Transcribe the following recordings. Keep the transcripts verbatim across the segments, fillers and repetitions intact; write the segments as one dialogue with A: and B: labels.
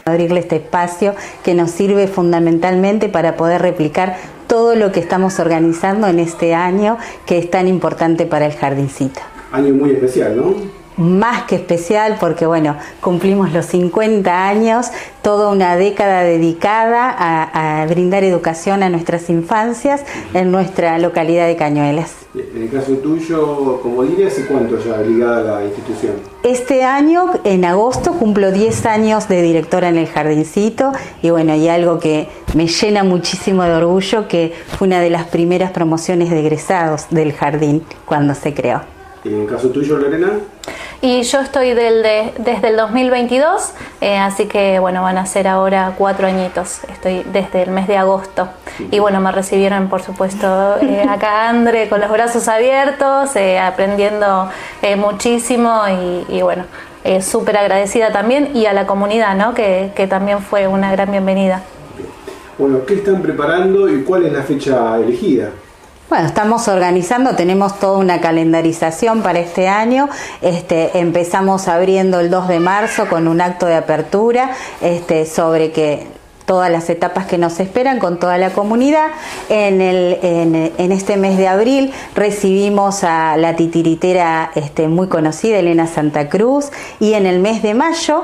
A: abrirle este espacio que nos sirve fundamentalmente para poder replicar todo lo que estamos organizando en este año que es tan importante para el jardincito.
B: Año muy especial, ¿no?
A: Más que especial porque, bueno, cumplimos los cincuenta años, toda una década dedicada a, a brindar educación a nuestras infancias en nuestra localidad de Cañuelas.
B: En el caso tuyo, como diría, ¿hace cuánto ya ligada a la institución?
A: Este año, en agosto, cumplo diez años de directora en el Jardincito y bueno, y algo que me llena muchísimo de orgullo, que fue una de las primeras promociones de egresados del jardín cuando se creó.
B: ¿Y en el caso tuyo, Lorena?
C: Y yo estoy del de, desde el dos mil veintidós, eh, así que bueno, van a ser ahora cuatro añitos. Estoy desde el mes de agosto. Y bueno, me recibieron, por supuesto, eh, acá Andre con los brazos abiertos, eh, aprendiendo eh, muchísimo y, y bueno, eh, súper agradecida también, y a la comunidad, ¿no? que, que también fue una gran bienvenida.
B: Bueno, ¿qué están preparando y cuál es la fecha elegida?
A: Bueno, estamos organizando, tenemos toda una calendarización para este año. Este, empezamos abriendo el dos de marzo con un acto de apertura este, sobre que todas las etapas que nos esperan con toda la comunidad. En, el, en, en este mes de abril recibimos a la titiritera este, muy conocida, Elena Santa Cruz, y en el mes de mayo,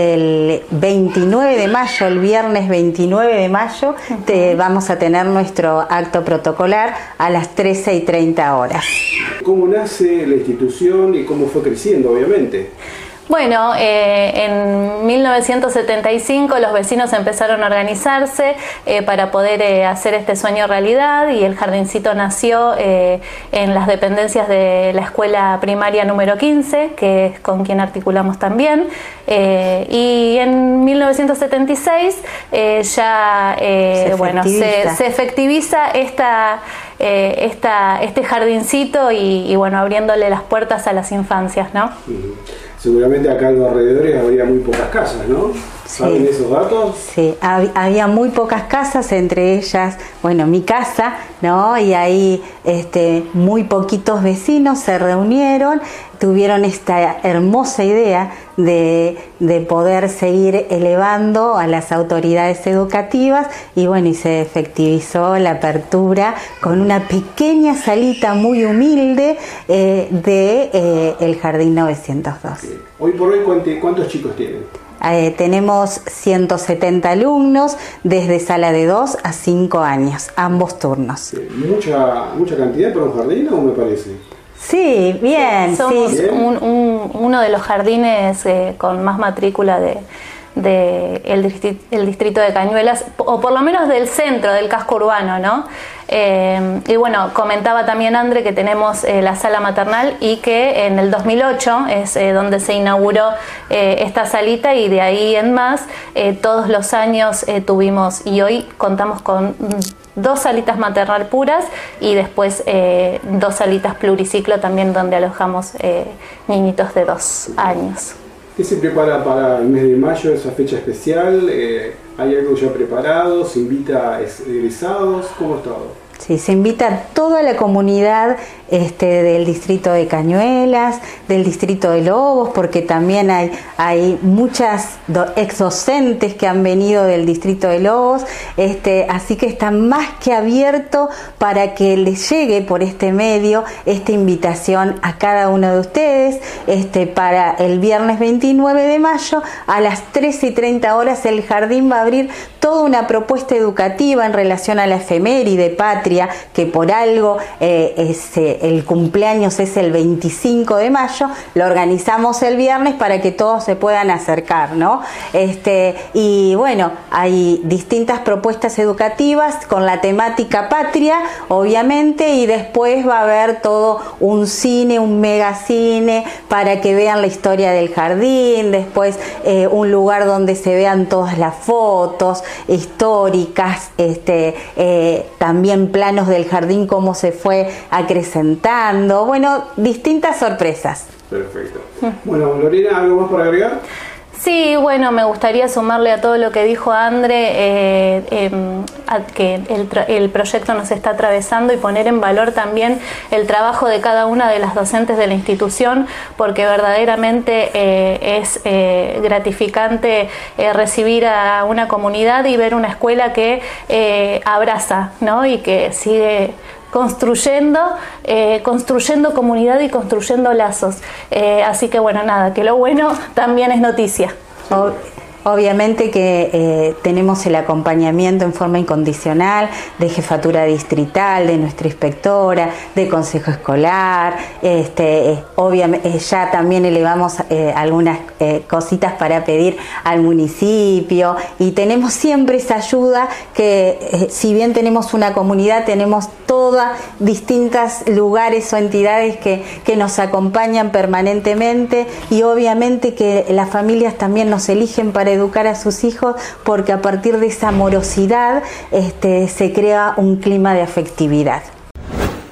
A: el veintinueve de mayo, el viernes veintinueve de mayo, uh-huh. te, vamos a tener nuestro acto protocolar a las trece y treinta horas.
B: ¿Cómo nace la institución y cómo fue creciendo, obviamente?
C: Bueno, eh, en mil novecientos setenta y cinco los vecinos empezaron a organizarse eh, para poder eh, hacer este sueño realidad, y el Jardincito nació eh, en las dependencias de la escuela primaria número quince, que es con quien articulamos también, eh, y en mil novecientos setenta y seis eh, ya eh, se bueno, se, se efectiviza esta, eh, esta, este jardincito y, y bueno, abriéndole las puertas a las infancias, ¿no?
B: Uh-huh. Seguramente acá en los alrededores habría muy pocas casas, ¿no? ¿Saben
A: sí.
B: esos datos?
A: Sí, hab- había muy pocas casas, entre ellas, bueno, mi casa, ¿no? Y ahí este, muy poquitos vecinos se reunieron, tuvieron esta hermosa idea de, de poder seguir elevando a las autoridades educativas y bueno, y se efectivizó la apertura con una pequeña salita muy humilde eh, de eh, el Jardín novecientos dos.
B: Sí. Hoy por hoy, ¿cuántos chicos tienen?
A: Eh, tenemos ciento setenta alumnos desde sala de dos a cinco años, ambos turnos.
B: Sí. ¿Mucha, mucha cantidad para un jardín o me parece?
A: Sí, bien.
C: Somos
A: sí.
C: un, un, uno de los jardines eh, con más matrícula de, de el, distrito, el distrito de Cañuelas, o por lo menos del centro, del casco urbano, ¿no? Eh, y bueno, comentaba también Andre que tenemos eh, la sala maternal y que en el dos mil ocho es eh, donde se inauguró eh, esta salita, y de ahí en más eh, todos los años eh, tuvimos, y hoy contamos con dos salitas maternal puras y después eh, dos salitas pluriciclo también, donde alojamos eh, niñitos de dos años.
B: ¿Qué se prepara para el mes de mayo, esa fecha especial? Eh, ¿Hay algo ya preparado? ¿Se invita a egresados? ¿Cómo es todo?
A: Sí, se invita a toda la comunidad este, del distrito de Cañuelas, del distrito de Lobos, porque también hay, hay muchas do, ex docentes que han venido del distrito de Lobos, este, así que está más que abierto para que les llegue por este medio esta invitación a cada uno de ustedes. Este, para el viernes veintinueve de mayo a las trece y treinta horas el jardín va a abrir toda una propuesta educativa en relación a la efeméride patria, que por algo eh, es, eh, el cumpleaños es el veinticinco de mayo, lo organizamos el viernes para que todos se puedan acercar, ¿no? Este, y bueno, hay distintas propuestas educativas con la temática patria, obviamente, y después va a haber todo un cine, un megacine, para que vean la historia del jardín, después eh, un lugar donde se vean todas las fotos históricas, este, eh, también planos del jardín, cómo se fue acrecentando, bueno, distintas sorpresas.
B: Perfecto. Bueno, Lorena, ¿algo más para agregar?
C: Sí, bueno, me gustaría sumarle a todo lo que dijo Andre, eh, eh, a que el, el proyecto nos está atravesando y poner en valor también el trabajo de cada una de las docentes de la institución, porque verdaderamente eh, es eh, gratificante eh, recibir a una comunidad y ver una escuela que eh, abraza, ¿no? Y que sigue construyendo, eh, construyendo comunidad y construyendo lazos. Eh, así que bueno, nada, que lo bueno también es noticia.
A: O- Obviamente que eh, tenemos el acompañamiento en forma incondicional de jefatura distrital, de nuestra inspectora, de consejo escolar, este, eh, obviamente eh, ya también elevamos eh, algunas eh, cositas para pedir al municipio y tenemos siempre esa ayuda que eh, si bien tenemos una comunidad, tenemos todas distintas lugares o entidades que, que nos acompañan permanentemente y obviamente que las familias también nos eligen para educar a sus hijos porque a partir de esa amorosidad este, se crea un clima de afectividad.